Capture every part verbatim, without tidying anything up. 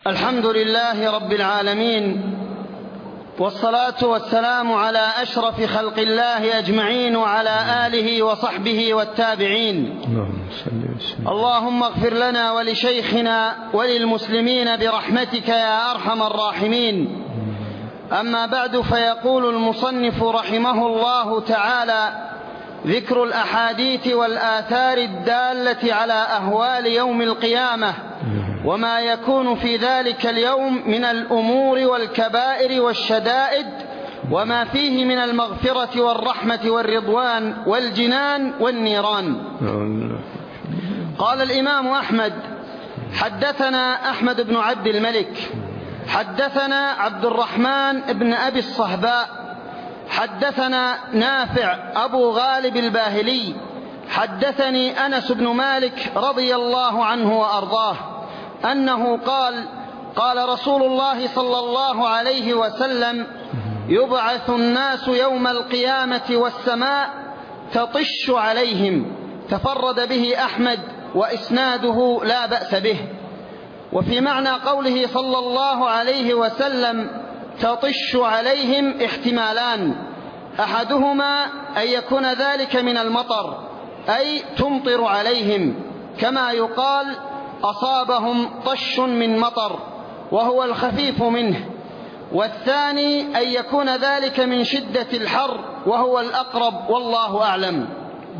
الحمد لله رب العالمين، والصلاة والسلام على أشرف خلق الله أجمعين وعلى آله وصحبه والتابعين. اللهم اغفر لنا ولشيخنا وللمسلمين برحمتك يا أرحم الراحمين. أما بعد، فيقول المصنف رحمه الله تعالى: ذكر الأحاديث والآثار الدالة على أهوال يوم القيامة وما يكون في ذلك اليوم من الأمور والكبائر والشدائد وما فيه من المغفرة والرحمة والرضوان والجنان والنيران. قال الإمام أحمد: حدثنا أحمد بن عبد الملك حدثنا عبد الرحمن بن أبي الصهباء حدثنا نافع أبو غالب الباهلي حدثني أنس بن مالك رضي الله عنه وأرضاه أنه قال: قال رسول الله صلى الله عليه وسلم: يبعث الناس يوم القيامة والسماء تطش عليهم. تفرد به أحمد وإسناده لا بأس به. وفي معنى قوله صلى الله عليه وسلم تطش عليهم احتمالان: أحدهما أن يكون ذلك من المطر، أي تمطر عليهم، كما يقال أصابهم طش من مطر وهو الخفيف منه. والثاني أن يكون ذلك من شدة الحر وهو الأقرب، والله أعلم.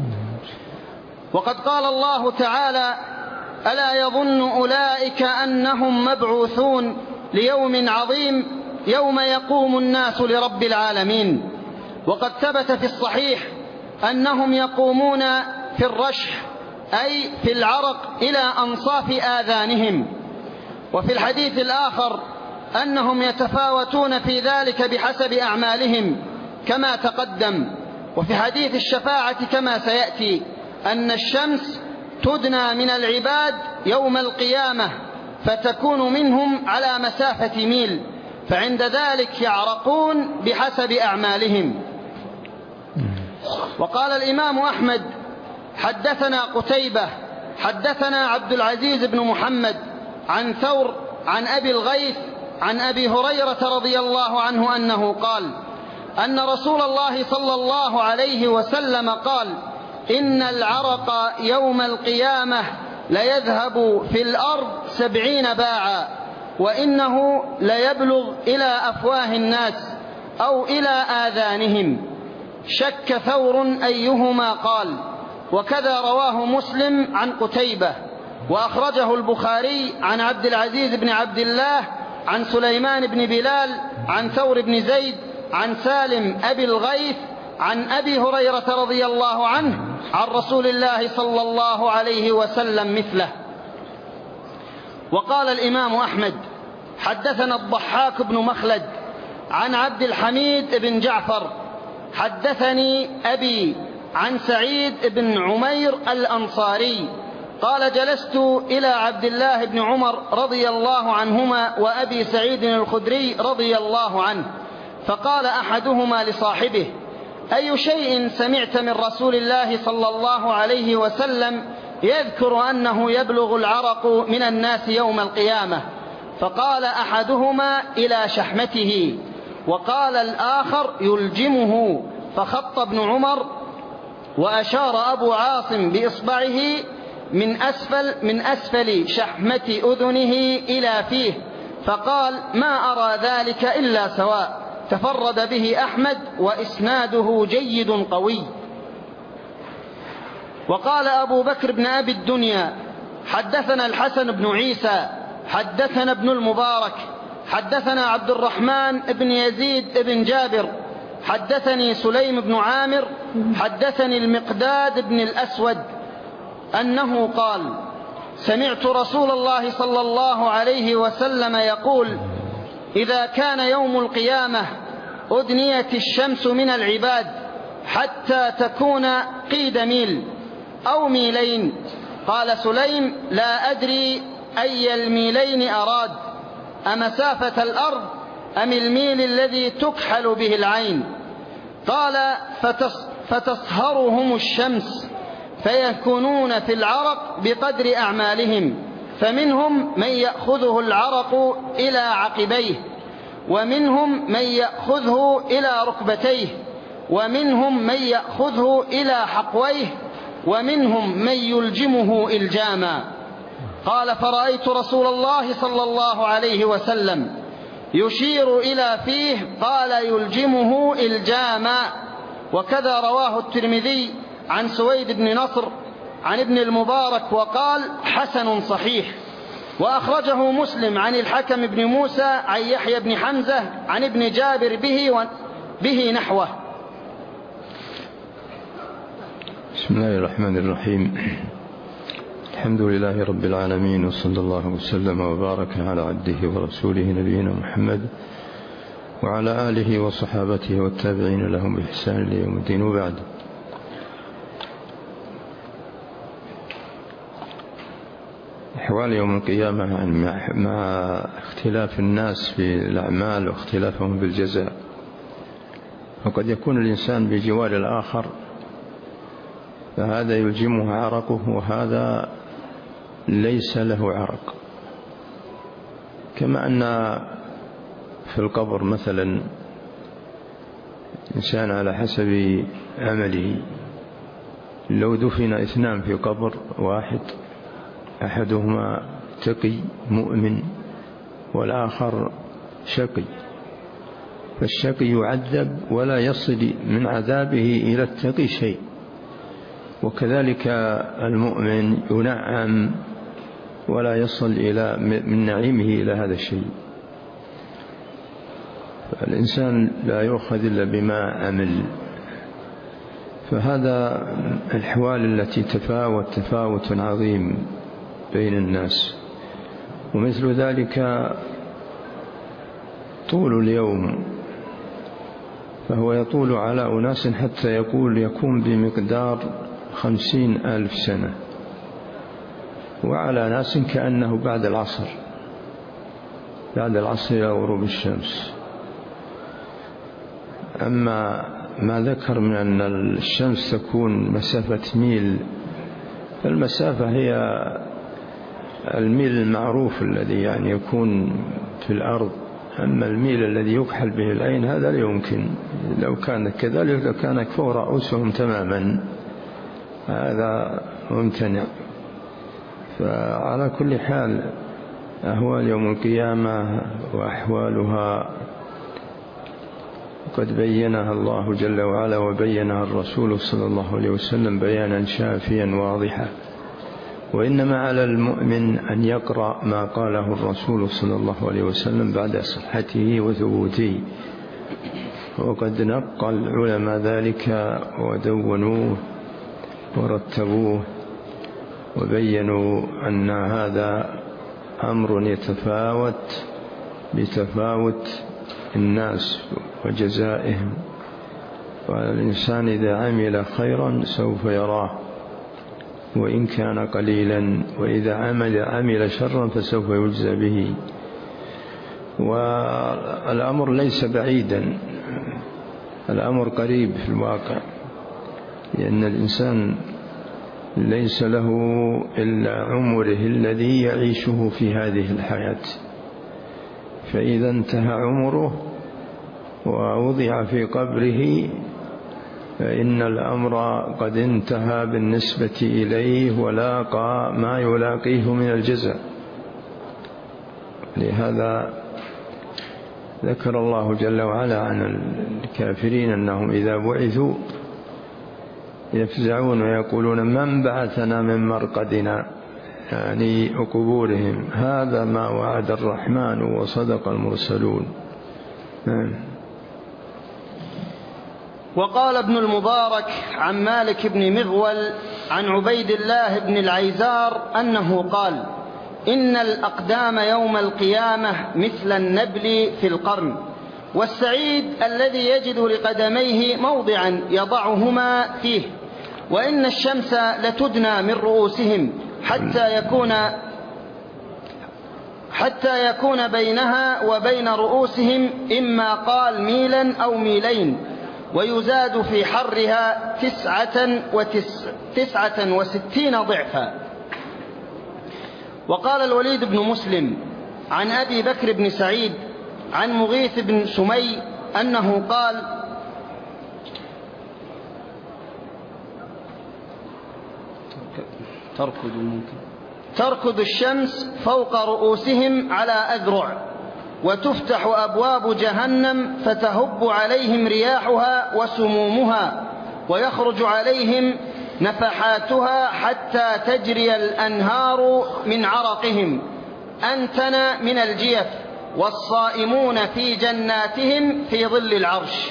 وقد قال الله تعالى: ألا يظن أولئك أنهم مبعوثون ليوم عظيم يوم يقوم الناس لرب العالمين. وقد ثبت في الصحيح أنهم يقومون في الرشح، أي في العرق، إلى أنصاف آذانهم. وفي الحديث الآخر أنهم يتفاوتون في ذلك بحسب أعمالهم كما تقدم. وفي حديث الشفاعة كما سيأتي أن الشمس تدنى من العباد يوم القيامة فتكون منهم على مسافة ميل، فعند ذلك يعرقون بحسب أعمالهم. وقال الإمام أحمد: حدثنا قتيبة حدثنا عبد العزيز بن محمد عن ثور عن أبي الغيث عن أبي هريرة رضي الله عنه أنه قال: أن رسول الله صلى الله عليه وسلم قال: إن العرق يوم القيامة ليذهب في الأرض سبعين باعا، وإنه ليبلغ إلى أفواه الناس أو إلى آذانهم. شك ثور أيهما قال. وكذا رواه مسلم عن قتيبة، وأخرجه البخاري عن عبد العزيز بن عبد الله عن سليمان بن بلال عن ثور بن زيد عن سالم أبي الغيث عن أبي هريرة رضي الله عنه عن رسول الله صلى الله عليه وسلم مثله. وقال الإمام أحمد: حدثنا الضحاك بن مخلد عن عبد الحميد بن جعفر حدثني أبي عن سعيد بن عمير الأنصاري قال: جلست إلى عبد الله بن عمر رضي الله عنهما وأبي سعيد الخدري رضي الله عنه، فقال أحدهما لصاحبه: أي شيء سمعت من رسول الله صلى الله عليه وسلم يذكر أنه يبلغ العرق من الناس يوم القيامة؟ فقال أحدهما: إلى شحمته. وقال الآخر: يلجمه. فخط ابن عمر وأشار أبو عاصم بإصبعه من أسفل, من أسفل شحمة أذنه إلى فيه، فقال: ما أرى ذلك إلا سواء. تفرد به أحمد وإسناده جيد قوي. وقال أبو بكر بن أبي الدنيا: حدثنا الحسن بن عيسى حدثنا ابن المبارك حدثنا عبد الرحمن بن يزيد بن جابر حدثني سليم بن عامر حدثني المقداد بن الأسود أنه قال: سمعت رسول الله صلى الله عليه وسلم يقول: إذا كان يوم القيامة أدنيت الشمس من العباد حتى تكون قيد ميل أو ميلين. قال سليم: لا أدري أي الميلين أراد، أمسافة الأرض أم الميل الذي تكحل به العين؟ قال: فتصهرهم الشمس فيكونون في العرق بقدر أعمالهم، فمنهم من يأخذه العرق إلى عقبيه، ومنهم من يأخذه إلى ركبتيه، ومنهم من يأخذه إلى حقويه، ومنهم من يلجمه إلجاما. قال: فرأيت رسول الله صلى الله عليه وسلم يشير إلى فيه، قال: يلجمه إلجاما. وكذا رواه الترمذي عن سويد بن نصر عن ابن المبارك وقال: حسن صحيح. وأخرجه مسلم عن الحكم بن موسى عن يحيى بن حمزة عن ابن جابر به, به نحوه. بسم الله الرحمن الرحيم. الحمد لله رب العالمين، وصلى الله وسلم وبارك على عبده ورسوله نبينا محمد وعلى آله وصحابته والتابعين لهم بإحسان إلى يوم الدين. وبعد، أحوال يوم القيامة مع اختلاف الناس في الأعمال واختلافهم بالجزاء، وقد يكون الإنسان بجوار الآخر فهذا يلجمه عرقه وهذا ليس له عرق. كما أن في القبر مثلا إنسان على حسب عمله، لو دفن اثنان في قبر واحد، أحدهما تقي مؤمن والآخر شقي، فالشقي يعذب ولا يصل من عذابه إلى التقي شيء، وكذلك المؤمن ينعم ولا يصل إلى من نعيمه إلى هذا الشيء. فالإنسان لا يؤخذ إلا بما عمل. فهذا الأحوال التي تفاوت تفاوت عظيم بين الناس. ومثل ذلك طول اليوم، فهو يطول على أناس حتى يقول يكون بمقدار خمسين ألف سنة، وعلى ناس كأنه بعد العصر بعد العصر إلى غروب الشمس. أما ما ذكر من أن الشمس تكون مسافة ميل، فالمسافة هي الميل المعروف الذي يعني يكون في الأرض، أما الميل الذي يكحل به العين هذا لا يمكن. لو كان كذلك لكان فوق رؤوسهم تماما، هذا ممتنع. فعلى كل حال أهوال يوم القيامة وأحوالها قد بينها الله جل وعلا، وبينها الرسول صلى الله عليه وسلم بيانا شافيا واضحا. وإنما على المؤمن أن يقرأ ما قاله الرسول صلى الله عليه وسلم بعد صحته وثبوته، وقد نقل العلماء ذلك ودونوه ورتبوه وبينوا أن هذا أمر يتفاوت بتفاوت الناس وجزائهم. والإنسان إذا عمل خيرا سوف يراه وإن كان قليلا، وإذا عمل عمل شرا فسوف يجزى به. والأمر ليس بعيدا، الأمر قريب في الواقع، لأن الإنسان ليس له إلا عمره الذي يعيشه في هذه الحياة، فإذا انتهى عمره ووضع في قبره فإن الأمر قد انتهى بالنسبة إليه ولاقى ما يلاقيه من الجزاء. لهذا ذكر الله جل وعلا عن الكافرين أنهم إذا بعثوا يفزعون ويقولون: من بعثنا من مرقدنا، يعني قبورهم، هذا ما وعد الرحمن وصدق المرسلون. وقال ابن المبارك عن مالك بن مغول عن عبيد الله بن العيزار أنه قال: إن الأقدام يوم القيامة مثل النبل في القرن، والسعيد الذي يجد لقدميه موضعا يضعهما فيه، وإن الشمس لتدنى من رؤوسهم حتى يكون حتى يكون بينها وبين رؤوسهم إما قال ميلا أو ميلين، ويزاد في حرها تسعة, وتس تسعة وستين ضعفا. وقال الوليد بن مسلم عن أبي بكر بن سعيد عن مغيث بن سمي أنه قال: تركض ممكن تركض الشمس فوق رؤوسهم على أذرع، وتفتح أبواب جهنم فتهب عليهم رياحها وسمومها، ويخرج عليهم نفحاتها حتى تجري الأنهار من عرقهم أنتن من الجيف، والصائمون في جناتهم في ظل العرش.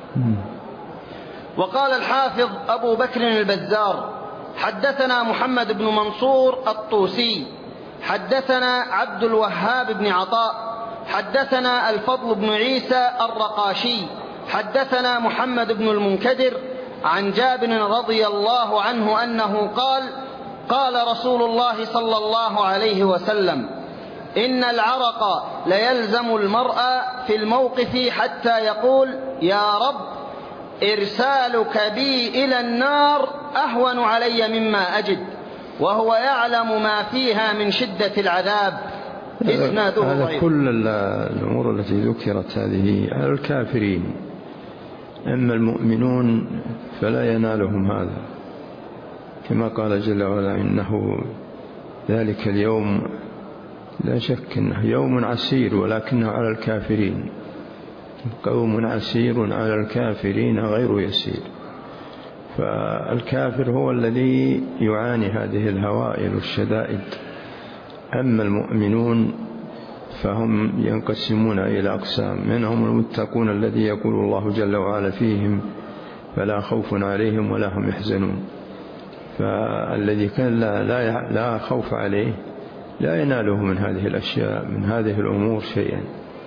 وقال الحافظ أبو بكر البزار: حدثنا محمد بن منصور الطوسي حدثنا عبد الوهاب بن عطاء حدثنا الفضل بن عيسى الرقاشي حدثنا محمد بن المنكدر عن جابر رضي الله عنه أنه قال: قال رسول الله صلى الله عليه وسلم: إن العرق ليلزم المرء في الموقف حتى يقول: يا رب إرسالك بي إلى النار أهون علي مما أجد، وهو يعلم ما فيها من شدة العذاب. إسناده ضعيف. كل الأمور التي ذكرت هذه على الكافرين، أما المؤمنون فلا ينالهم هذا، كما قال جل وعلا: إنه ذلك اليوم لا شك أنه يوم عسير ولكنه على الكافرين قوم عسير على الكافرين غير يسير. فالكافر هو الذي يعاني هذه الهوائل والشدائد، أما المؤمنون فهم ينقسمون إلى أقسام: منهم المتقون الذي يقول الله جل وعلا فيهم: فلا خوف عليهم ولا هم يحزنون. فالذي كان لا, لا, لا خوف عليه لا يناله من هذه الأشياء من هذه الأمور شيئا.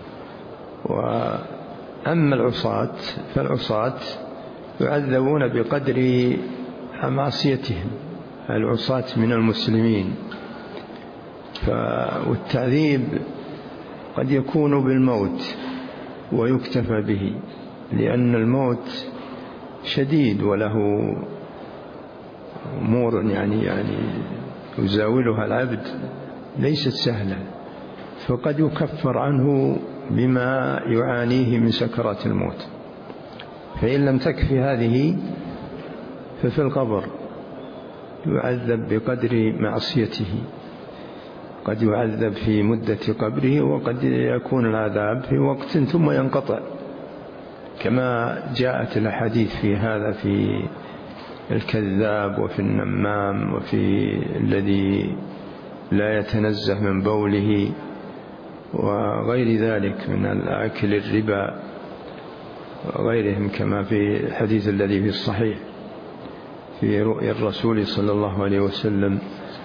وأما العصاة فالعصاة يعذبون بقدر معصيتهم، العصاة من المسلمين. والتعذيب قد يكون بالموت ويكتفى به، لأن الموت شديد وله أمور يعني يعني يزاولها العبد ليست سهلة، فقد يكفر عنه بما يعانيه من سكرات الموت. فإن لم تكفي هذه ففي القبر يعذب بقدر معصيته، قد يعذب في مدة قبره، وقد يكون العذاب في وقت ثم ينقطع، كما جاءت الأحاديث في هذا في الكذاب وفي النمام وفي الذي لا يتنزه من بوله وغير ذلك من الأكل الربا وغيرهم، كما في الحديث الذي في الصحيح في رؤيا الرسول صلى الله عليه وسلم.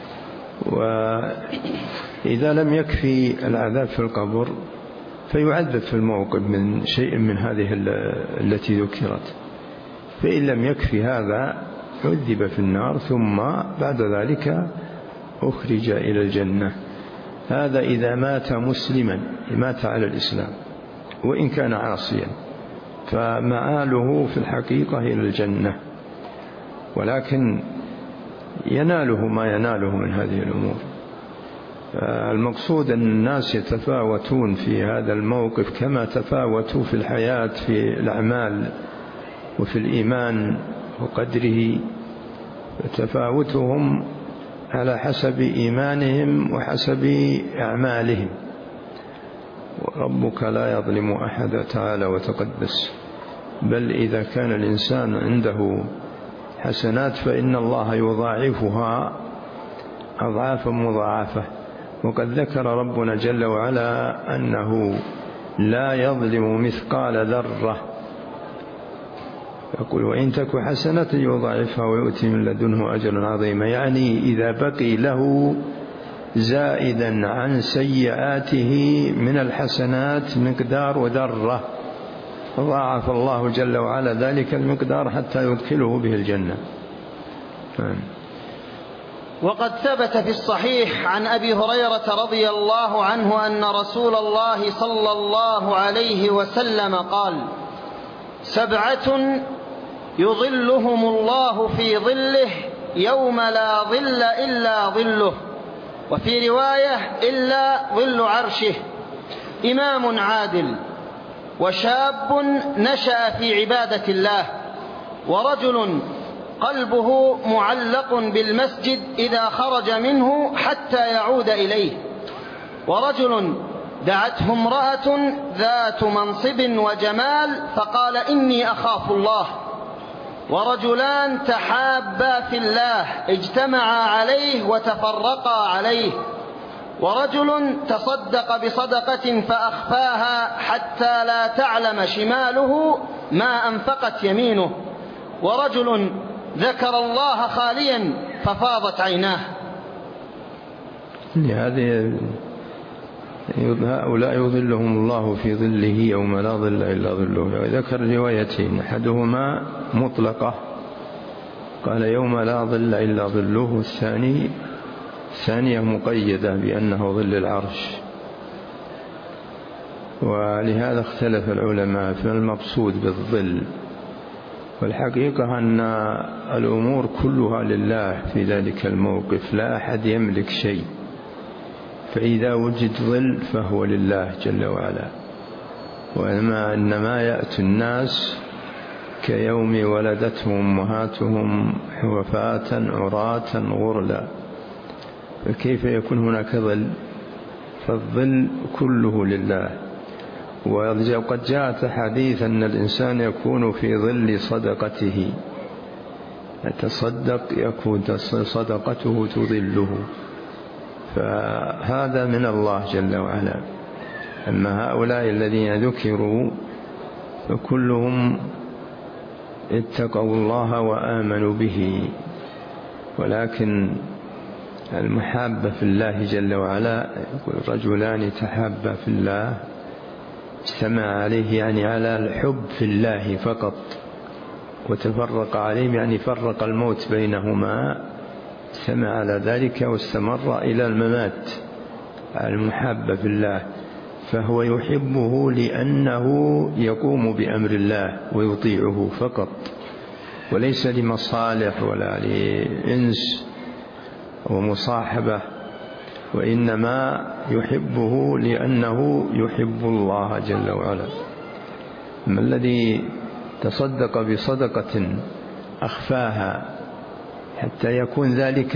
وإذا لم يكفي العذاب في القبر فيعذب في الموقف من شيء من هذه التي ذكرت، فإن لم يكفي هذا عذب في النار ثم بعد ذلك أخرج إلى الجنة. هذا إذا مات مسلما، مات على الإسلام وإن كان عاصيا، فمآله في الحقيقة إلى الجنة، ولكن يناله ما يناله من هذه الأمور. المقصود أن الناس يتفاوتون في هذا الموقف كما تفاوتوا في الحياة في الأعمال وفي الإيمان وقدره، تفاوتهم على حسب إيمانهم وحسب أعمالهم. وربك لا يظلم أحد تعالى وتقدس، بل إذا كان الإنسان عنده حسنات فإن الله يضاعفها أضعافا مضاعفة. وقد ذكر ربنا جل وعلا أنه لا يظلم مثقال ذرة، يقول: وإن تك حسنة يضاعفها ويؤتي من لدنه أجرا عظيما. يعني إذا بقي له زائدا عن سيئاته من الحسنات مقدار وذرة ضاعف الله جل وعلا ذلك المقدار حتى يدخله به الجنة. وقد ثبت في الصحيح عن أبي هريرة رضي الله عنه أن رسول الله صلى الله عليه وسلم قال: سبعة يظلهم الله في ظله يوم لا ظل إلا ظله، وفي رواية إلا ظل عرشه. إمام عادل، وشاب نشأ في عبادة الله، ورجل قلبه معلق بالمسجد إذا خرج منه حتى يعود إليه، ورجل دعته امرأة ذات منصب وجمال فقال إني أخاف الله، ورجلان تحابا في الله اجتمعا عليه وتفرقا عليه، ورجل تصدق بصدقة فأخفاها حتى لا تعلم شماله ما أنفقت يمينه، ورجل ذكر الله خاليا ففاضت عيناه. هذه هؤلاء يظلهم الله في ظله يوم لا ظل إلا ظله. ذكر روايتين، أحدهما مطلقة قال يوم لا ظل إلا ظله، الثاني ثانية مقيدة بأنه ظل العرش. ولهذا اختلف العلماء في المقصود بالظل، والحقيقة أن الأمور كلها لله في ذلك الموقف، لا أحد يملك شيء، فإذا وجد ظل فهو لله جل وعلا. وإنما إنما يأتي الناس كيوم ولدتهم أمهاتهم حوفاة عراة غرلا، فكيف يكون هناك ظل؟ فالظل كله لله. وقد جاءت حديث أن الإنسان يكون في ظل صدقته، يتصدق يكون صدقته تظله، فهذا من الله جل وعلا. أما هؤلاء الذين ذكروا فكلهم اتقوا الله وآمنوا به، ولكن المحابة في الله جل وعلا، يقول رجلان تحابا في الله اجتمع عليه، يعني على الحب في الله فقط، وتفرق عليهم يعني فرق الموت بينهما، اجتمع على ذلك واستمر إلى الممات على المحبة في الله، فهو يحبه لأنه يقوم بأمر الله ويطيعه فقط، وليس لمصالح ولا لإنس ومصاحبة، وإنما يحبه لأنه يحب الله جل وعلا. أما الذي تصدق بصدقة أخفاها حتى يكون ذلك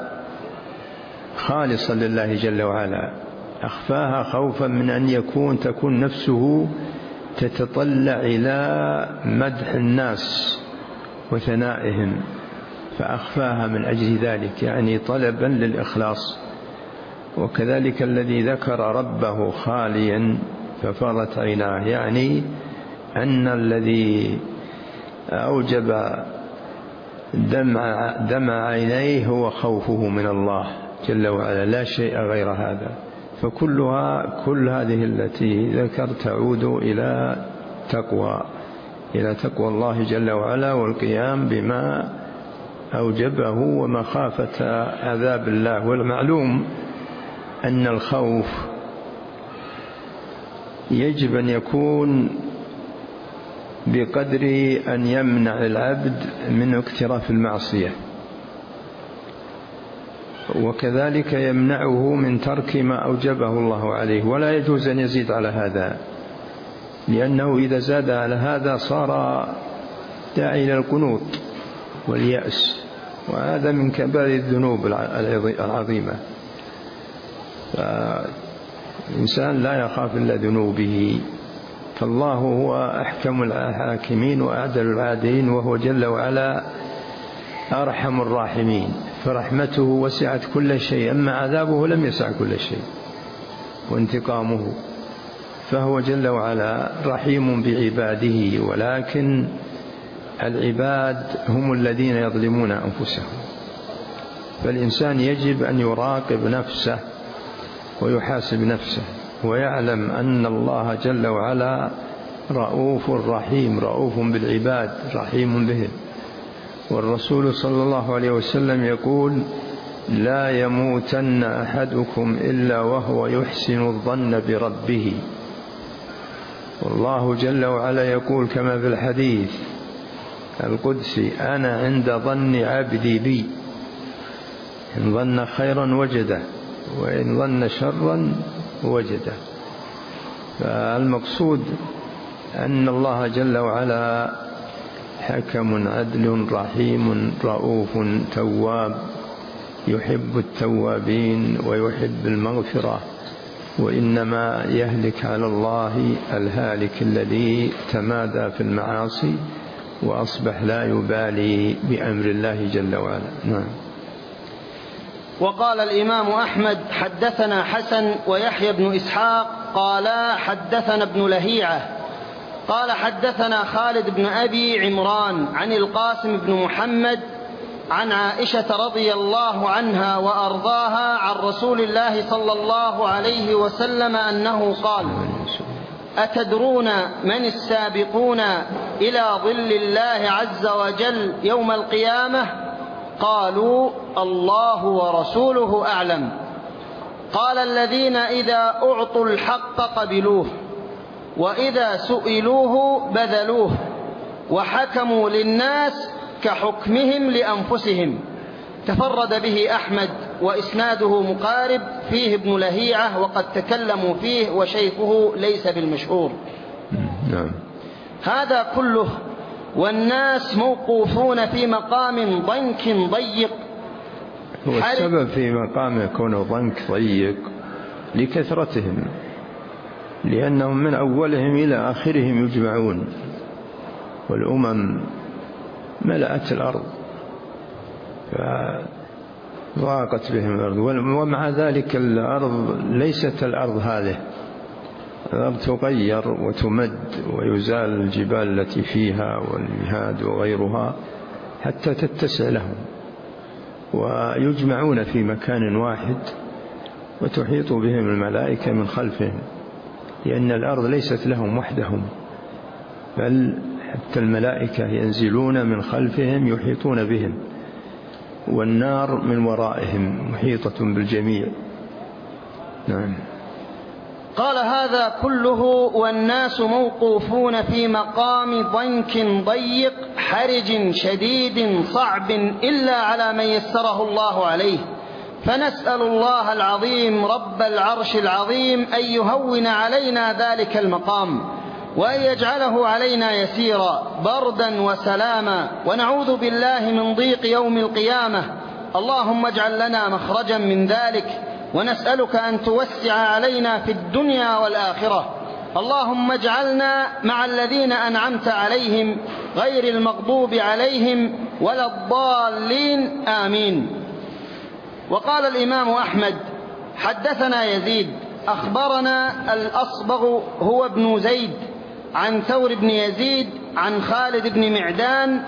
خالصا لله جل وعلا، أخفاها خوفا من أن يكون تكون نفسه تتطلع إلى مدح الناس وثنائهم، فأخفاها من أجل ذلك، يعني طلبا للإخلاص. وكذلك الذي ذكر ربه خاليا ففاضت عيناه، يعني أن الذي أوجب دمع, دمع عينيه هو خوفه من الله جل وعلا، لا شيء غير هذا. فكلها كل هذه التي ذكر تعود إلى تقوى إلى تقوى الله جل وعلا، والقيام بما أوجبه ومخافة عذاب الله. والمعلوم أن الخوف يجب أن يكون بقدر أن يمنع العبد من اقتراف المعصية، وكذلك يمنعه من ترك ما أوجبه الله عليه، ولا يجوز أن يزيد على هذا، لأنه إذا زاد على هذا صار داعي إلى القنوط واليأس، وهذا من كبائر الذنوب العظيمة. فالإنسان لا يخاف إلا ذنوبه، فالله هو أحكم الحاكمين وأعدل العادلين، وهو جل وعلا أرحم الراحمين، فرحمته وسعت كل شيء، أما عذابه لم يسع كل شيء وانتقامه، فهو جل وعلا رحيم بعباده، ولكن العباد هم الذين يظلمون أنفسهم. فالإنسان يجب أن يراقب نفسه ويحاسب نفسه، ويعلم أن الله جل وعلا رؤوف رحيم، رؤوف بالعباد رحيم بهم. والرسول صلى الله عليه وسلم يقول: لا يموتن أحدكم إلا وهو يحسن الظن بربه. والله جل وعلا يقول كما في الحديث القدسي: أنا عند ظن عبدي بي، إن ظن خيرا وجده وإن ظن شرا وجده. فالمقصود أن الله جل وعلا حكم عدل رحيم رؤوف تواب، يحب التوابين ويحب المغفرة، وإنما يهلك على الله الهالك الذي تمادى في المعاصي وأصبح لا يبالي بأمر الله جل وعلا. نعم. وقال الإمام أحمد حدثنا حسن ويحيى بن إسحاق قالا حدثنا ابن لهيعة قال حدثنا خالد بن أبي عمران عن القاسم بن محمد عن عائشة رضي الله عنها وأرضاها عن رسول الله صلى الله عليه وسلم أنه قال: أتدرون من السابقون إلى ظل الله عز وجل يوم القيامة؟ قالوا: الله ورسوله أعلم. قال: الذين إذا أعطوا الحق قبلوه، وإذا سئلوه بذلوه، وحكموا للناس كحكمهم لأنفسهم. تفرد به أحمد وإسناده مقارب، فيه ابن لهيعة وقد تكلموا فيه وشيخه ليس بالمشهور. نعم. هذا كله والناس موقوفون في مقام ضنك ضيق. هو السبب في مقام يكون ضنك ضيق لكثرتهم، لأنهم من أولهم إلى آخرهم يجمعون، والأمم ملأت الأرض فضاقت بهم الأرض، ومع ذلك الأرض ليست الأرض هذه، الأرض تغير وتمد ويزال الجبال التي فيها والمهاد وغيرها حتى تتسع لهم، ويجمعون في مكان واحد وتحيط بهم الملائكة من خلفهم، لأن الأرض ليست لهم وحدهم، بل حتى الملائكة ينزلون من خلفهم يحيطون بهم، والنار من ورائهم محيطة بالجميع. نعم. قال: هذا كله والناس موقوفون في مقام ضنك ضيق حرج شديد صعب إلا على من يسره الله عليه، فنسأل الله العظيم رب العرش العظيم أن يهون علينا ذلك المقام، وأن يجعله علينا يسيرا بردا وسلاما، ونعوذ بالله من ضيق يوم القيامة. اللهم اجعل لنا مخرجا من ذلك، ونسألك أن توسع علينا في الدنيا والآخرة. اللهم اجعلنا مع الذين أنعمت عليهم غير المغضوب عليهم ولا الضالين، آمين. وقال الإمام أحمد حدثنا يزيد أخبرنا الأصبغ هو ابن زيد عن ثور بن يزيد عن خالد بن معدان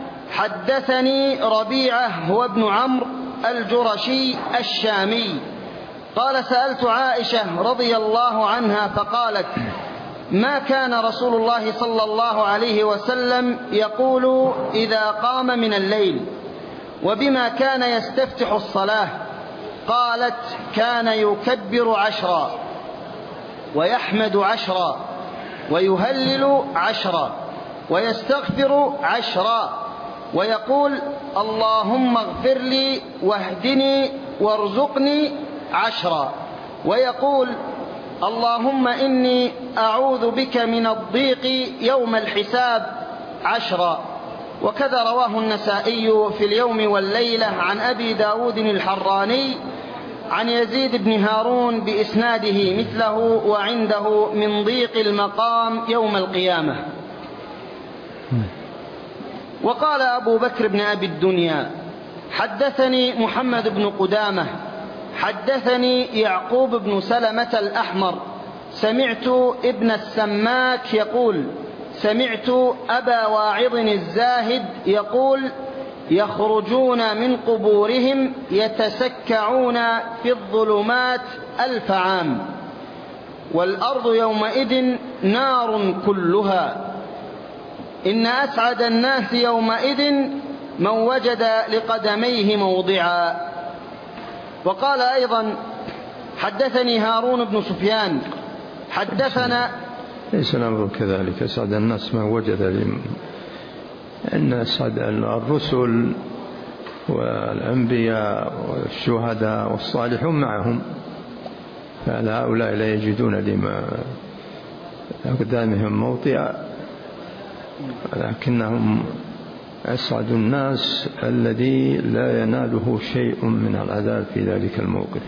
حدثني ربيعة هو ابن عمرو الجرشي الشامي قال: سألت عائشة رضي الله عنها فقالت: ما كان رسول الله صلى الله عليه وسلم يقول إذا قام من الليل، وبما كان يستفتح الصلاة؟ قالت: كان يكبر عشرا، ويحمد عشرا، ويهلل عشرا، ويستغفر عشرا، ويقول: اللهم اغفر لي واهدني وارزقني عشرا، ويقول: اللهم إني أعوذ بك من الضيق يوم الحساب عشرا. وكذا رواه النسائي في اليوم والليلة عن أبي داود الحراني عن يزيد بن هارون بإسناده مثله، وعنده من ضيق المقام يوم القيامة. وقال أبو بكر بن أبي الدنيا حدثني محمد بن قدامة حدثني يعقوب بن سلمة الأحمر سمعت ابن السماك يقول: سمعت أبا واعظ الزاهد يقول: يخرجون من قبورهم يتسكعون في الظلمات ألف عام، والأرض يومئذ نار كلها، إن أسعد الناس يومئذ من وجد لقدميه موضعا. وقال أيضا: حدثني هارون بن سفيان حدثنا. ليس الأمر كذلك، أسعد الناس ما وجد لم... أن أسعد الرسل والأنبياء والشهداء والصالحون معهم، فهؤلاء لا يجدون لما أقدامهم موطئا، لكنهم أسعد الناس الذي لا يناله شيء من العذاب في ذلك الموقف.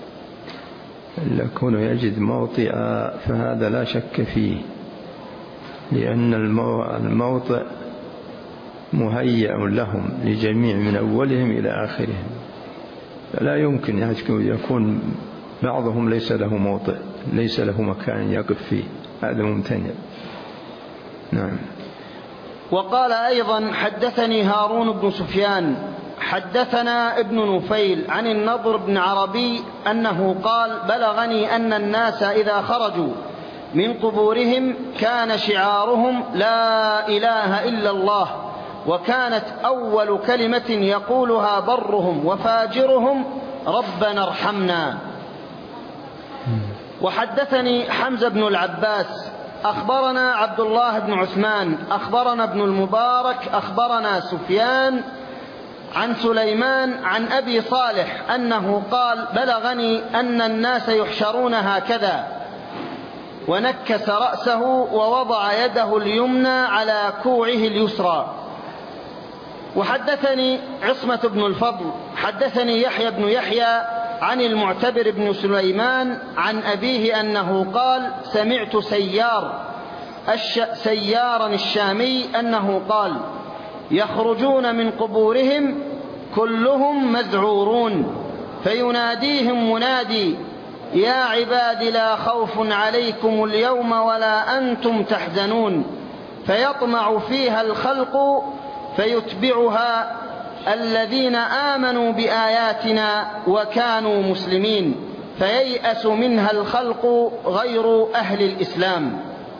لكونه يجد موطئا فهذا لا شك فيه، لأن الموطئ مهيأ لهم لجميع من أولهم إلى آخرهم، فلا يمكن يكون بعضهم ليس له موطئ، ليس له مكان يقف فيه، هذا ممتنع. نعم. وقال أيضا: حدثني هارون بن سفيان حدثنا ابن نفيل عن النضر بن عربي أنه قال: بلغني أن الناس إذا خرجوا من قبورهم كان شعارهم لا إله إلا الله، وكانت أول كلمة يقولها برهم وفاجرهم: ربنا ارحمنا. وحدثني حمزة بن العباس أخبرنا عبد الله بن عثمان أخبرنا ابن المبارك أخبرنا سفيان عن سليمان عن أبي صالح أنه قال: بلغني أن الناس يحشرون هكذا، ونكس رأسه ووضع يده اليمنى على كوعه اليسرى. وحدثني عصمة بن الفضل حدثني يحيى بن يحيى عن المعتبر بن سليمان عن أبيه أنه قال: سمعت سيار الش... سيارا الشامي أنه قال: يخرجون من قبورهم كلهم مذعورون، فيناديهم منادي: يا عباد لا خوف عليكم اليوم ولا أنتم تحزنون، فيطمع فيها الخلق فيتبعها الذين آمنوا بآياتنا وكانوا مسلمين، فييأس منها الخلق غير أهل الإسلام.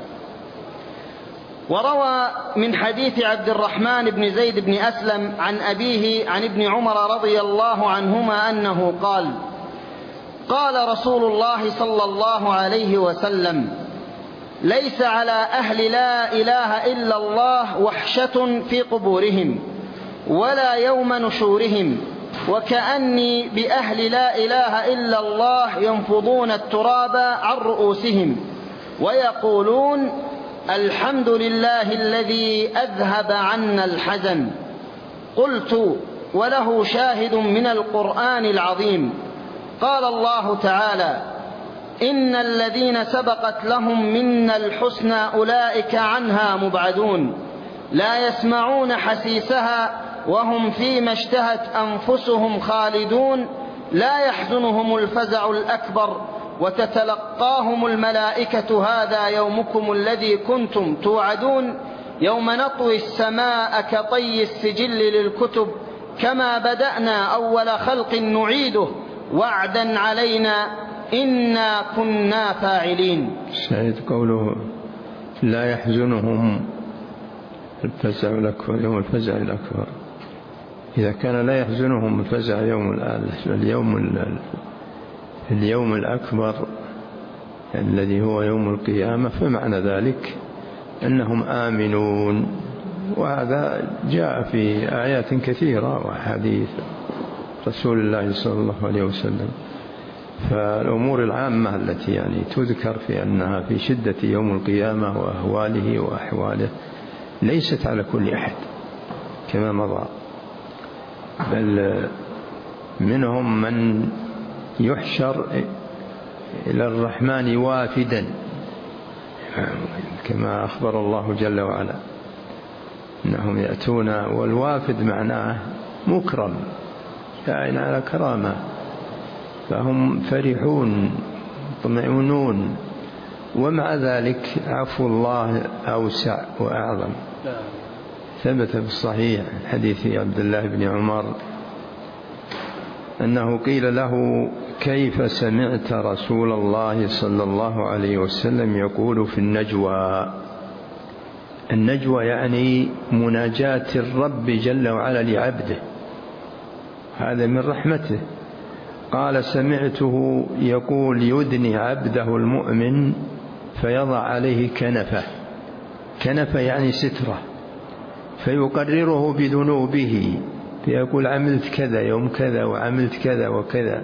وروى من حديث عبد الرحمن بن زيد بن أسلم عن أبيه عن ابن عمر رضي الله عنهما أنه قال: قال رسول الله صلى الله عليه وسلم: ليس على أهل لا إله إلا الله وحشة في قبورهم ولا يوم نشورهم، وكأني بأهل لا إله إلا الله ينفضون التراب عن رؤوسهم ويقولون: الحمد لله الذي أذهب عنا الحزن. قلت: وله شاهد من القرآن العظيم. قال الله تعالى: إن الذين سبقت لهم منا الحسنى أولئك عنها مبعدون، لا يسمعون حسيسها وهم فيما اشتهت أنفسهم خالدون، لا يحزنهم الفزع الأكبر، وتتلقاهم الملائكة: هذا يومكم الذي كنتم توعدون، يوم نطوي السماء كطي السجل للكتب، كما بدأنا أول خلق نعيده، وعدا علينا إنا كنا فاعلين. سعيد قوله: لا يحزنهم الفزع الأكبر، يوم الفزع الأكبر. إذا كان لا يحزنهم الفزع يوم اليوم اليوم الأكبر الذي هو يوم القيامة، فمعنى ذلك أنهم آمنون، وهذا جاء في آيات كثيرة وحديث رسول الله صلى الله عليه وسلم. فالأمور العامة التي يعني تذكر في أنها في شدة يوم القيامة وأهواله وأحواله ليست على كل أحد كما مضى، بل منهم من يحشر إلى الرحمن وافدا، كما أخبر الله جل وعلا أنهم يأتون، والوافد معناه مكرم كائن على كرامة، فهم فرحون طمئنون، ومع ذلك عفو الله أوسع وأعظم. ثبت في الصحيح حديث عبد الله بن عمر أنه قيل له: كيف سمعت رسول الله صلى الله عليه وسلم يقول في النجوى؟ النجوى يعني مناجاة الرب جل وعلا لعبده، هذا من رحمته. قال: سمعته يقول: يدني عبده المؤمن فيضع عليه كنفه، كنفه يعني سترة، فيقرره بذنوبه فيقول عملت كذا يوم كذا وعملت كذا وكذا.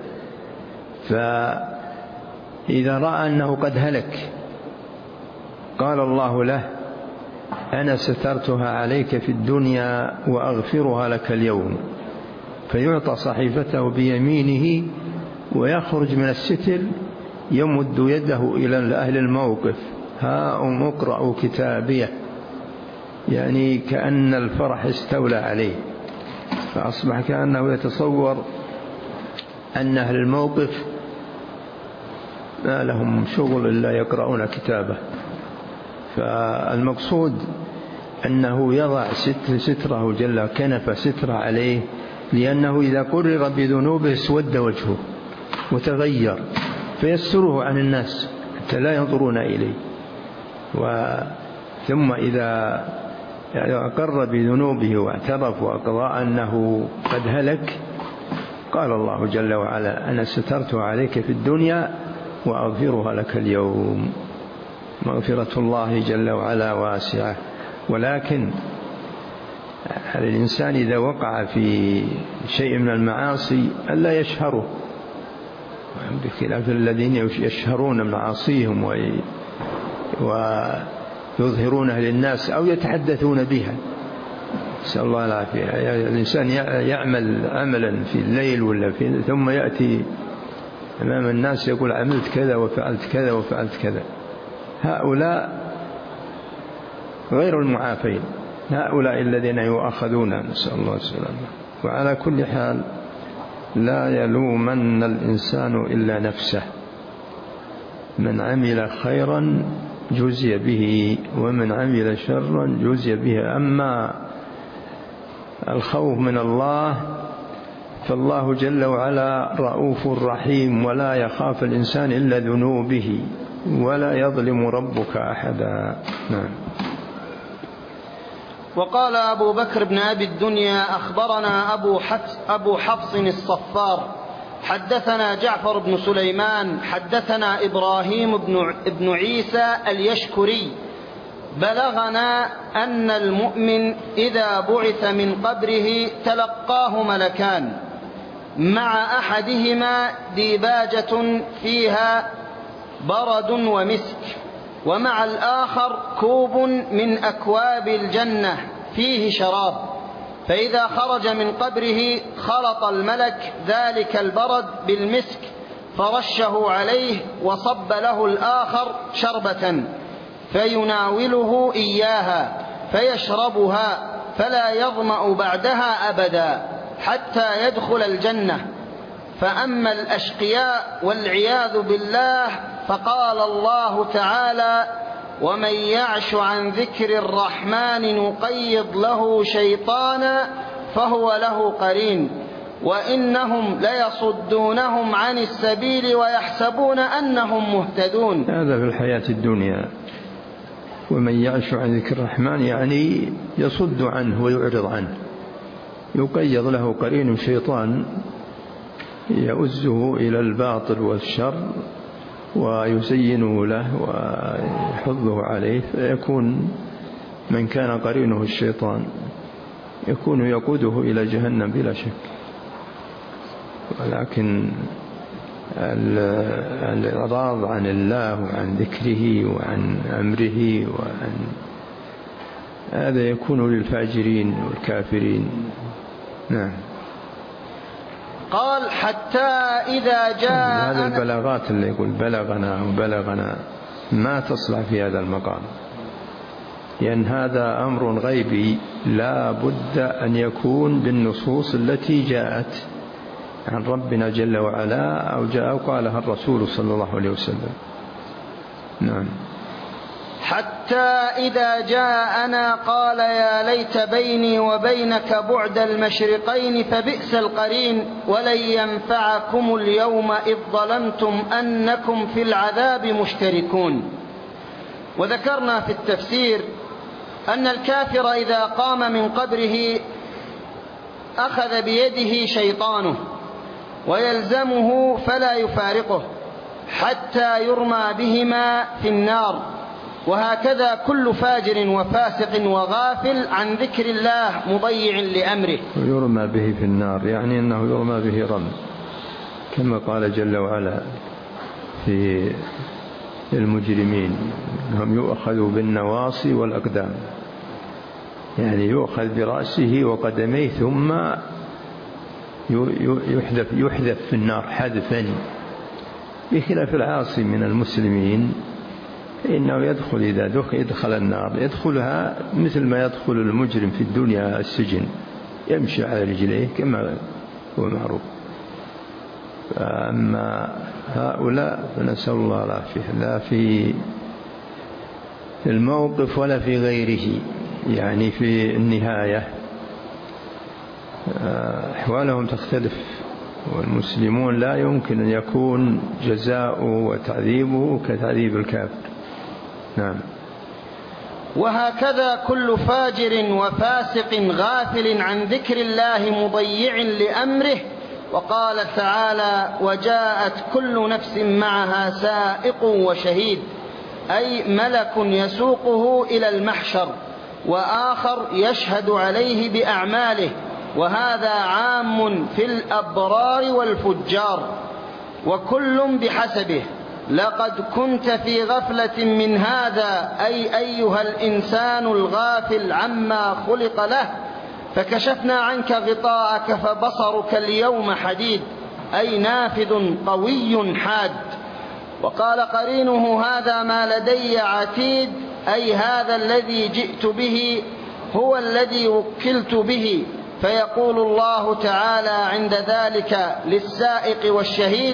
فإذا رأى أنه قد هلك قال الله له أنا سترتها عليك في الدنيا وأغفرها لك اليوم، فيعطى صحيفته بيمينه ويخرج من الستر يمد يده إلى أهل الموقف هاؤم اقرأوا كتابيه، يعني كأن الفرح استولى عليه، فأصبح كأنه يتصور أن أهل الموقف ما لهم شغل إلا يقرؤون كتابه. فالمقصود أنه يضع ستر ستره جل كنف ستره عليه، لأنه إذا قرر بذنوبه اسود وجهه وتغير، فيستره عن الناس حتى لا ينظرون إليه. ثم إذا أقر بذنوبه واعترف وأقضى أنه قد هلك قال الله جل وعلا أنا سترتها عليك في الدنيا وأغفرها لك اليوم. مغفرة الله جل وعلا واسعة، ولكن على الإنسان إذا وقع في شيء من المعاصي ألا يشهره، بخلاف الذين يشهرون معاصيهم ويظهرونها للناس أو يتحدثون بها، نسأل الله العافية. الإنسان يعمل عملا في الليل ولا في ثم يأتي أمام الناس يقول عملت كذا وفعلت كذا وفعلت كذا. هؤلاء غير المعافين، هؤلاء الذين يؤاخذون، نسأل الله السلامة. وعلى كل حال لا يلومن الإنسان إلا نفسه، من عمل خيرا جزي به ومن عمل شرا جزي به. أما الخوف من الله فالله جل وعلا رؤوف رحيم، ولا يخاف الإنسان إلا ذنوبه ولا يظلم ربك أحدا. نعم. وقال أبو بكر بن أبي الدنيا أخبرنا أبو حفص, أبو حفص الصفار حدثنا جعفر بن سليمان حدثنا إبراهيم بن, بن عيسى اليشكري بلغنا أن المؤمن إذا بعث من قبره تلقاه ملكان، مع أحدهما ديباجة فيها برد ومسك، ومع الآخر كوب من أكواب الجنة فيه شراب، فإذا خرج من قبره خلط الملك ذلك البرد بالمسك فرشه عليه وصب له الآخر شربة فيناوله إياها فيشربها فلا يظمأ بعدها أبدا حتى يدخل الجنة. فأما الأشقياء والعياذ بالله فقال الله تعالى ومن يعش عن ذكر الرحمن نقيض له شيطانا فهو له قرين وإنهم ليصدونهم عن السبيل ويحسبون أنهم مهتدون. هذا في الحياة الدنيا. ومن يعش عن ذكر الرحمن يعني يصد عنه ويعرض عنه، يقيض له قرين شيطان يؤزه إلى الباطل والشر ويزينه له ويحضه عليه، فيكون من كان قرينه الشيطان يكون يقوده إلى جهنم بلا شك. ولكن الإعراض عن الله وعن ذكره وعن أمره وعن هذا يكون للفاجرين والكافرين. نعم. قال حتى إذا جاء هذا البلاغات اللي يقول بلغنا وبلغنا ما تصلح في هذا المقام، لأن هذا أمر غيبي لا بد أن يكون بالنصوص التي جاءت عن ربنا جل وعلا أو جاء وقالها الرسول صلى الله عليه وسلم. نعم. حتى إذا جاءنا قال يا ليت بيني وبينك بعد المشرقين فبئس القرين ولن ينفعكم اليوم إذ ظلمتم أنكم في العذاب مشتركون. وذكرنا في التفسير أن الكافر إذا قام من قبره أخذ بيده شيطانه ويلزمه فلا يفارقه حتى يرمى بهما في النار وهكذا كل فاجر وفاسق وغافل عن ذكر الله مضيع لأمره. ويرمى به في النار، يعني أنه يرمى به رمي، كما قال جل وعلا في المجرمين هم يؤخذوا بالنواصي والأقدام، يعني يؤخذ برأسه وقدميه ثم يحذف, يحذف في النار حذفا، بخلاف العاصي من المسلمين إنه يدخل إذا دخل يدخل النار يدخلها مثل ما يدخل المجرم في الدنيا السجن، يمشي على رجليه كما هو معروف. أما هؤلاء فنسأل الله العافية، لا في الموقف ولا في غيره، يعني في النهاية أحوالهم تختلف، والمسلمون لا يمكن أن يكون جزاؤه وتعذيبه كتعذيب الكافر. نعم. وهكذا كل فاجر وفاسق غافل عن ذكر الله مضيع لأمره. وقال تعالى: وجاءت كل نفس معها سائق وشهيد، أي ملك يسوقه إلى المحشر وآخر يشهد عليه بأعماله، وهذا عام في الأبرار والفجار، وكل بحسبه. لقد كنت في غفلة من هذا، أي أيها الإنسان الغافل عما خلق له، فكشفنا عنك غطاءك فبصرك اليوم حديد، أي نافذ قوي حاد. وقال قرينه: هذا ما لدي عتيد، أي هذا الذي جئت به هو الذي وكلت به. فيقول الله تعالى عند ذلك للسائق والشهيد: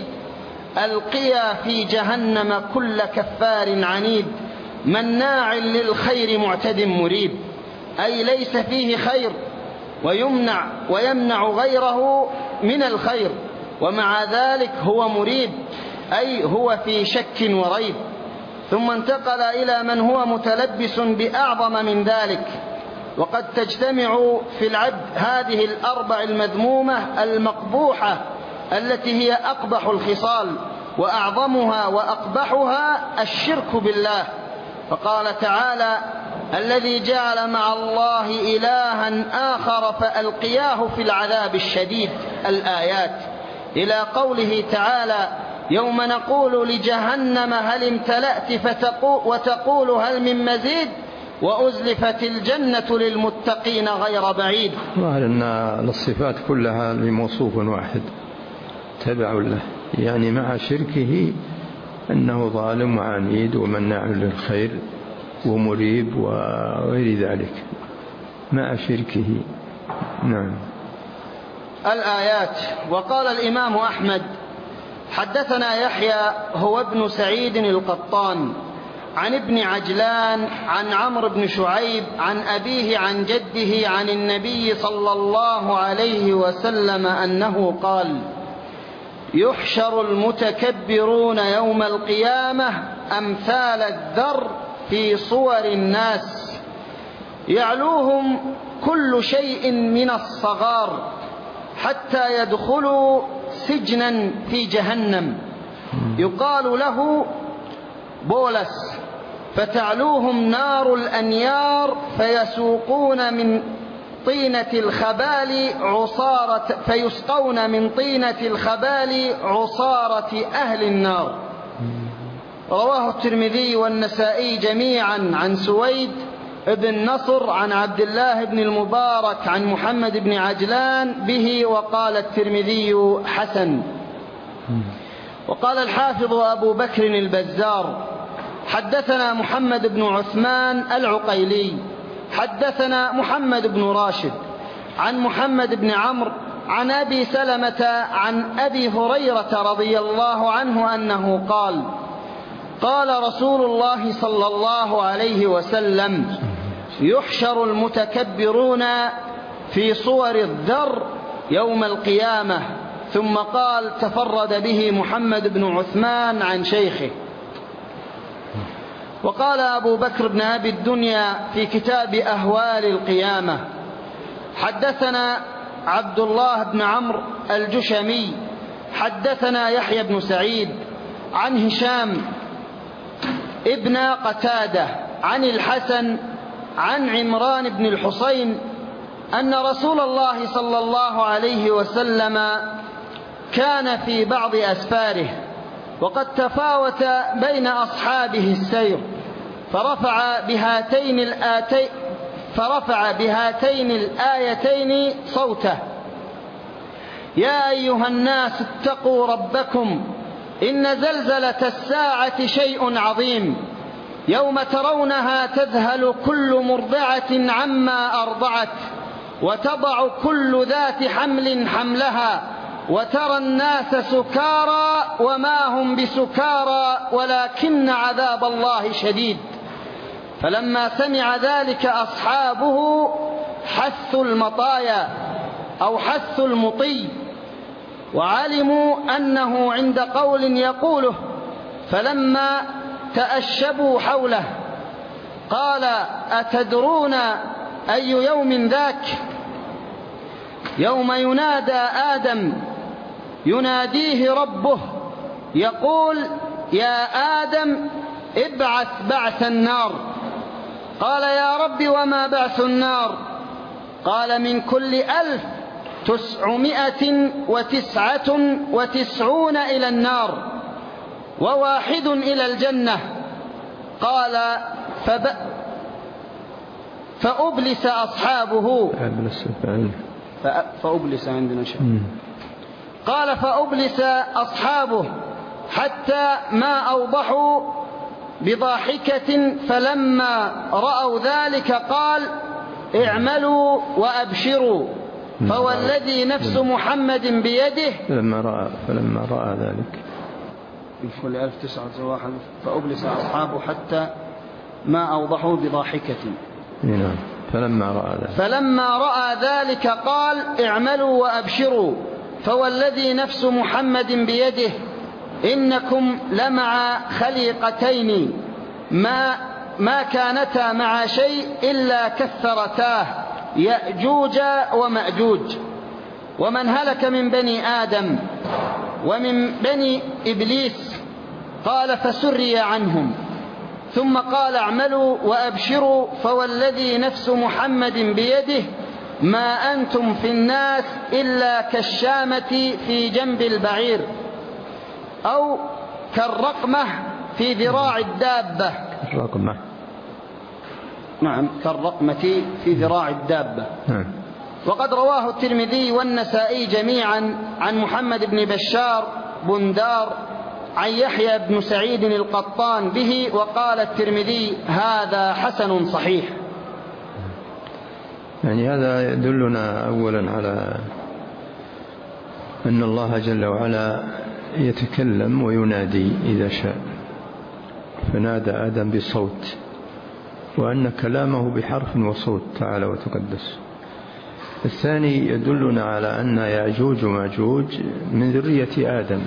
ألقيا في جهنم كل كفار عنيد مناع للخير معتد مريب، أي ليس فيه خير ويمنع ويمنع غيره من الخير، ومع ذلك هو مريب، أي هو في شك وريب. ثم انتقل إلى من هو متلبس بأعظم من ذلك. وقد تجتمع في العبد هذه الأربع المذمومة المقبوحة التي هي أقبح الخصال، وأعظمها وأقبحها الشرك بالله. فقال تعالى: الذي جعل مع الله إلها آخر فألقياه في العذاب الشديد، الآيات، إلى قوله تعالى: يوم نقول لجهنم هل امتلأت فتقول وتقول هل من مزيد وأزلفت الجنة للمتقين غير بعيد. ظاهر أن الصفات كلها لموصوف واحد تبع له، يعني مع شركه أنه ظالم وعنيد ومناع للخير ومريب وغير ذلك مع شركه. نعم. الآيات. وقال الإمام أحمد: حدثنا يحيى هو ابن سعيد القطان عن ابن عجلان عن عمرو بن شعيب عن أبيه عن جده عن النبي صلى الله عليه وسلم أنه قال: يحشر المتكبرون يوم القيامة أمثال الذر في صور الناس، يعلوهم كل شيء من الصغار حتى يدخلوا سجنا في جهنم يقال له بولس، فتعلوهم نار الأنيار فيسوقون من طينة الخبال عصارة فيسقون من طينة الخبال عصارة أهل النار. رواه الترمذي والنسائي جميعا عن سويد ابن نصر عن عبد الله بن المبارك عن محمد بن عجلان به، وقال الترمذي حسن. وقال الحافظ أبو بكر البزار: حدثنا محمد بن عثمان العقيلي حدثنا محمد بن راشد عن محمد بن عمرو عن أبي سلمة عن أبي هريرة رضي الله عنه أنه قال: قال رسول الله صلى الله عليه وسلم: يحشر المتكبرون في صور الذر يوم القيامة. ثم قال: تفرد به محمد بن عثمان عن شيخه. وقال أبو بكر بن أبي الدنيا في كتاب أهوال القيامة: حدثنا عبد الله بن عمرو الجشمي حدثنا يحيى بن سعيد عن هشام ابن قتادة عن الحسن عن عمران بن الحصين أن رسول الله صلى الله عليه وسلم كان في بعض أسفاره وقد تفاوت بين أصحابه السير فرفع بهاتين الآتين فرفع بهاتين الآيتين صوته: يا أيها الناس اتقوا ربكم إن زلزلة الساعة شيء عظيم يوم ترونها تذهل كل مرضعة عما أرضعت وتضع كل ذات حمل حملها وترى الناس سكارى وما هم بسكارى ولكن عذاب الله شديد. فلما سمع ذلك أصحابه حثوا المطايا أو حثوا المطي وعلموا أنه عند قول يقوله، فلما تأشبوا حوله قال: أتدرون أي يوم ذاك؟ يوم ينادى آدم يناديه ربه يقول: يا آدم ابعث بعث النار. قال: يا رب وما بعث النار؟ قال: من كل ألف تسعمائة وتسعة وتسعون إلى النار وواحد إلى الجنة. قال: فب... فأبلس أصحابه فأبلس عندنا شيء. قال: فأبلس أصحابه حتى ما أوضحوا بضاحكة، فلما رأوا ذلك قال: اعملوا وأبشروا فوالذي نفس محمد بيده. فلما رأى فلما رأى ذلك من كل ألف تسعة وواحد فأبلس أصحابه حتى ما أوضحوا بضاحكة. نعم. فلما رأى ذلك فلما رأى ذلك قال: اعملوا وأبشروا فوالذي نفس محمد بيده إنكم لمع خليقتين ما ما كانتا مع شيء إلا كثرتاه يأجوج ومأجوج. ومن هلك من بني آدم ومن بني إبليس. قال: فسري عنهم ثم قال: اعملوا وأبشروا فوالذي نفس محمد بيده ما أنتم في الناس إلا كالشامة في جنب البعير أو كالرقمة في ذراع الدابة. الرقمة نعم، كالرقمة في ذراع الدابة. وقد رواه الترمذي والنسائي جميعا عن محمد بن بشار بندار عن يحيى بن سعيد القطان به، وقال الترمذي: هذا حسن صحيح. يعني هذا يدلنا أولا على أن الله جل وعلا يتكلم وينادي إذا شاء، فنادى آدم بصوت، وأن كلامه بحرف وصوت تعالى وتقدس. الثاني يدلنا على أن يأجوج ومأجوج من ذرية آدم،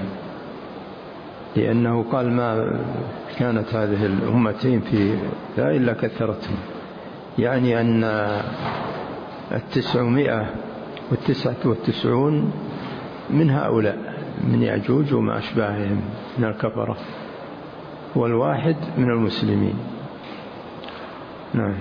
لأنه قال: ما كانت هذه الأمتين في لا إلا كثرتهم، يعني أن التسعمائة والتسعة والتسعون من هؤلاء من يأجوج وما أشباههم من الكفرة، والواحد من المسلمين. نعم.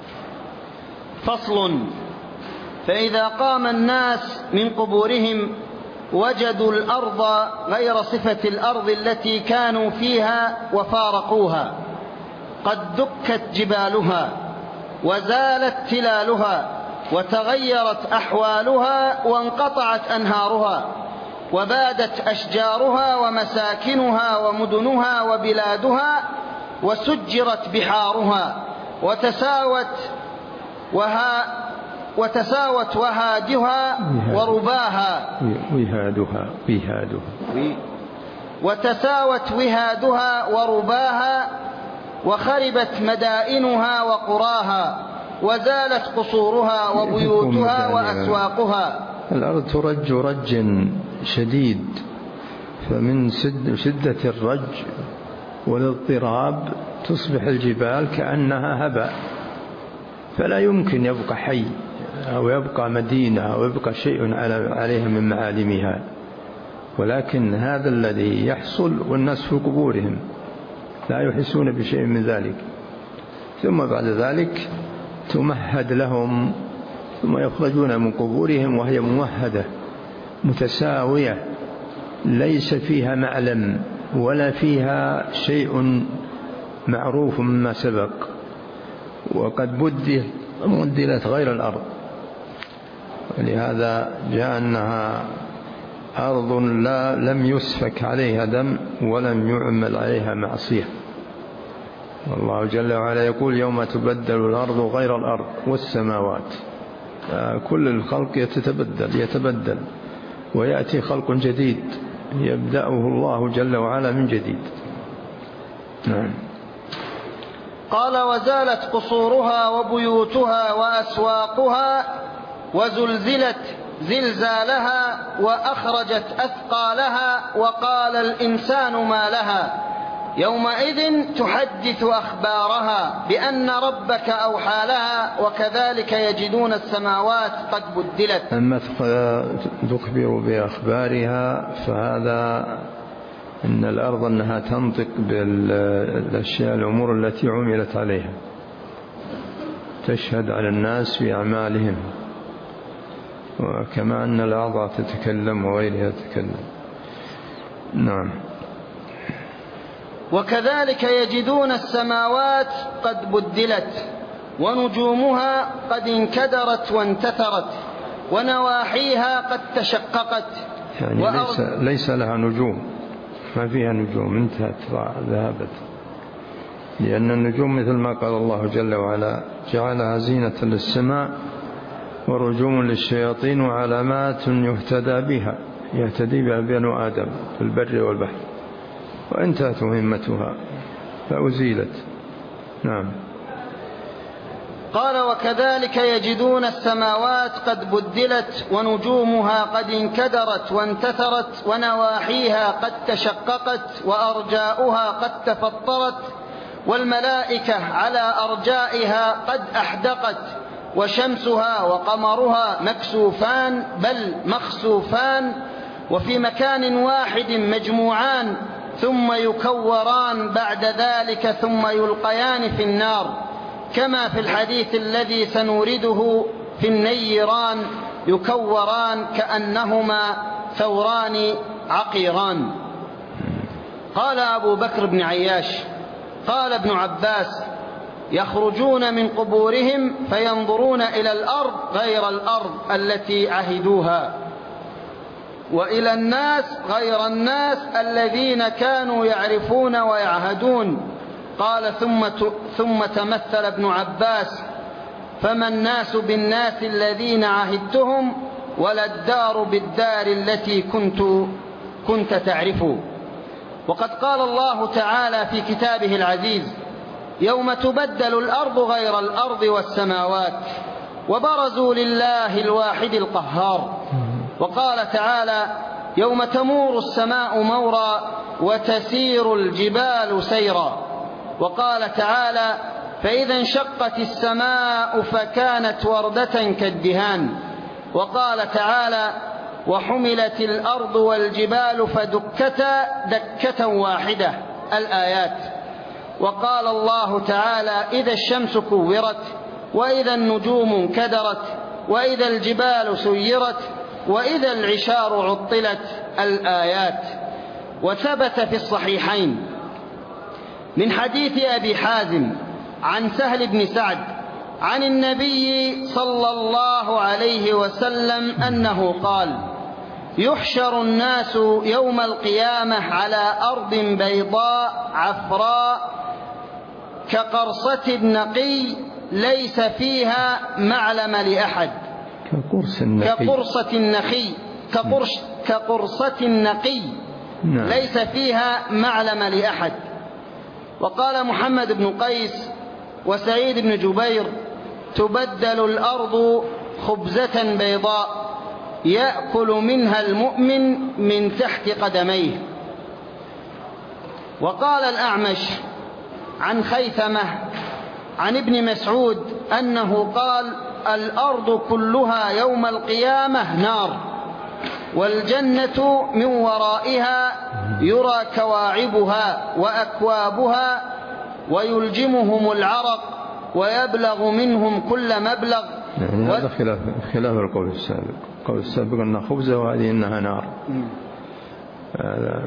فصل: فإذا قام الناس من قبورهم وجدوا الأرض غير صفة الأرض التي كانوا فيها وفارقوها، قد دكت جبالها وزالت تلالها وتغيرت أحوالها وانقطعت أنهارها وبادت أشجارها ومساكنها ومدنها وبلادها وسجرت بحارها وتساوت وها وتساوت وهادها ورباها وهادها وهادها وتساوت وهادها ورباها وخربت مدائنها وقراها وزالت قصورها وبيوتها وأسواقها. الأرض ترج رج شديد، فمن شدة الرج والاضطراب تصبح الجبال كأنها هباء، فلا يمكن يبقى حي أو يبقى مدينة أو يبقى شيء عليها من معالمها. ولكن هذا الذي يحصل والناس في قبورهم، لا يحسون بشيء من ذلك. ثم بعد ذلك تمهد لهم، ثم يخرجون من قبورهم وهي ممهدة متساوية، ليس فيها معلم ولا فيها شيء معروف مما سبق، وقد بدل مدلت غير الأرض. ولهذا جاء أنها أرض لا لم يسفك عليها دم ولم يعمل عليها معصية. والله جل وعلا يقول: يوم تبدل الأرض غير الأرض والسماوات. كل الخلق يتبدل يتبدل ويأتي خلق جديد يبدأه الله جل وعلا من جديد. نعم. قال: وزالت قصورها وبيوتها وأسواقها وزلزلت زلزالها وأخرجت أثقالها وقال الإنسان ما لها يومئذ تحدث أخبارها بأن ربك أوحى لها وكذلك يجدون السماوات قد بدلت. أما تخبر بأخبارها فهذا إن الأرض أنها تنطق بالأشياء الأمور التي عملت عليها، تشهد على الناس في أعمالهم، وكما أن الأعضاء تتكلم وغيرها تتكلم. نعم. وكذلك يجدون السماوات قد بدلت ونجومها قد انكدرت وانتثرت ونواحيها قد تشققت. يعني ليس, ليس لها نجوم، ما فيها نجوم، انتهت ذهبت. لأن النجوم مثل ما قال الله جل وعلا: جعلها زينة للسماء ورجوم للشياطين وعلامات يهتدى بها يهتدي بها بنو آدم في البر والبحر، وانتهت مهمتها فأزيلت. نعم. قال: وكذلك يجدون السماوات قد بدلت ونجومها قد انكدرت وانتثرت ونواحيها قد تشققت وأرجاؤها قد تفطرت والملائكة على أرجائها قد أحدقت وشمسها وقمرها مكسوفان بل مخسوفان وفي مكان واحد مجموعان ثم يكوران بعد ذلك ثم يلقيان في النار، كما في الحديث الذي سنورده في النيران: يكوران كأنهما ثوران عقيران. قال أبو بكر بن عياش: قال ابن عباس: يخرجون من قبورهم فينظرون إلى الأرض غير الأرض التي عهدوها، وإلى الناس غير الناس الذين كانوا يعرفون ويعهدون. قال: ثم ثم تمثل ابن عباس: فما الناس بالناس الذين عهدتهم ولا الدار بالدار التي كنت كنت تعرف. وقد قال الله تعالى في كتابه العزيز: يوم تبدل الأرض غير الأرض والسماوات وبرزوا لله الواحد القهار. وقال تعالى: يوم تمور السماء مورا وتسير الجبال سيرا. وقال تعالى: فإذا انشقت السماء فكانت وردة كالدهان. وقال تعالى: وحملت الأرض والجبال فدكتا دكة واحدة. الآيات. وقال الله تعالى: إذا الشمس كورت وإذا النجوم انكدرت وإذا الجبال سيرت وإذا العشار عطلت. الآيات. وثبت في الصحيحين من حديث أبي حازم عن سهل بن سعد عن النبي صلى الله عليه وسلم أنه قال: يحشر الناس يوم القيامة على أرض بيضاء عفراء كقرصة النقي ليس فيها معلم لأحد. كقرصة النقي كقرص كقرصة النقي ليس فيها معلم لأحد. وقال محمد بن قيس وسعيد بن جبير: تبدل الأرض خبزة بيضاء يأكل منها المؤمن من تحت قدميه. وقال الأعمش عن خيثمة عن ابن مسعود أنه قال: الأرض كلها يوم القيامة نار والجنة من ورائها يرى كواعبها وأكوابها ويلجمهم العرق ويبلغ منهم كل مبلغ. يعني هذا خلاف خلاف القول السابق. القول السابق أنها خبزة وهذه أنها نار. هذا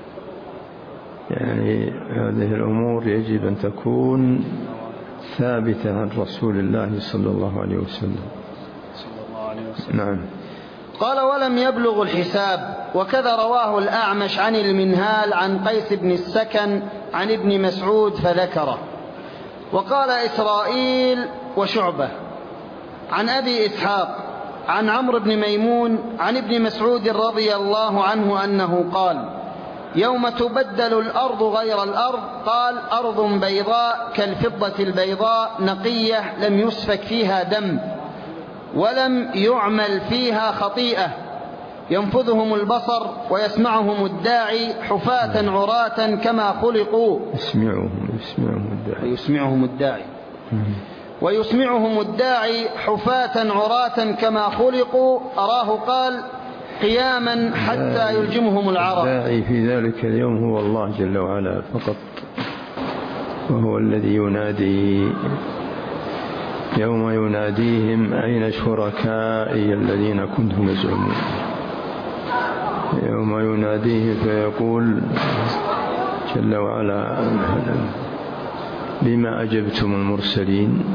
يعني هذه الأمور يجب أن تكون ثابتة عن رسول الله صلى الله عليه وسلم. نعم. قال ولم يبلغ الحساب. وكذا رواه الأعمش عن المنهال عن قيس بن السكن عن ابن مسعود فذكره. وقال إسرائيل وشعبة عن أبي إسحاق عن عمرو بن ميمون عن ابن مسعود رضي الله عنه أنه قال يوم تبدل الأرض غير الأرض قال أرض بيضاء كالفضة البيضاء نقية لم يسفك فيها دم ولم يعمل فيها خطيئة ينفذهم البصر ويسمعهم الداعي حفاة عراة كما خلقوا. يسمعهم يسمعهم الداعي ويسمعهم الداعي ويسمعهم الداعي حفاة عراة كما خلقوا. أراه قال قياما حتى يلجمهم العرق. الداعي في ذلك اليوم هو الله جل وعلا فقط، وهو الذي ينادي يوم يناديهم أين شركائي الذين كنتم تزعمون. يوم يناديه فيقول جل وعلا بما أجبتم المرسلين.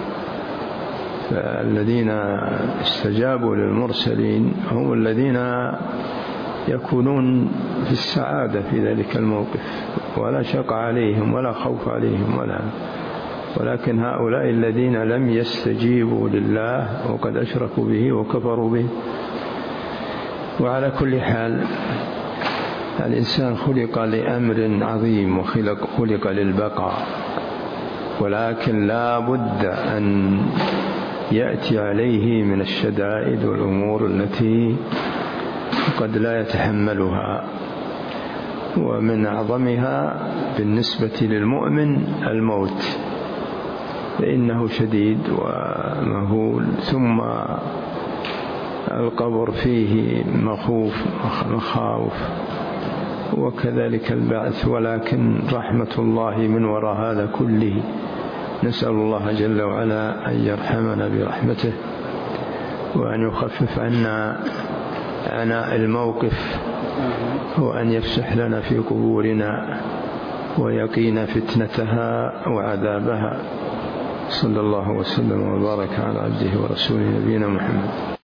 فالذين استجابوا للمرسلين هم الذين يكونون في السعادة في ذلك الموقف، ولا شق عليهم ولا خوف عليهم ولا. ولكن هؤلاء الذين لم يستجيبوا لله وقد أشركوا به وكفروا به. وعلى كل حال الإنسان خلق لأمر عظيم وخلق خلق للبقاء، ولكن لا بد أن يأتي عليه من الشدائد والأمور التي قد لا يتحملها. ومن أعظمها بالنسبة للمؤمن الموت، فإنه شديد ومهول، ثم القبر فيه مخوف مخاوف، وكذلك البعث. ولكن رحمة الله من وراء هذا كله. نسأل الله جل وعلا أن يرحمنا برحمته وأن يخفف عنا عناء الموقف، وأن يفسح لنا في قبورنا ويقينا فتنتها وعذابها. صلى الله وسلم وبارك على عبده ورسوله نبينا محمد.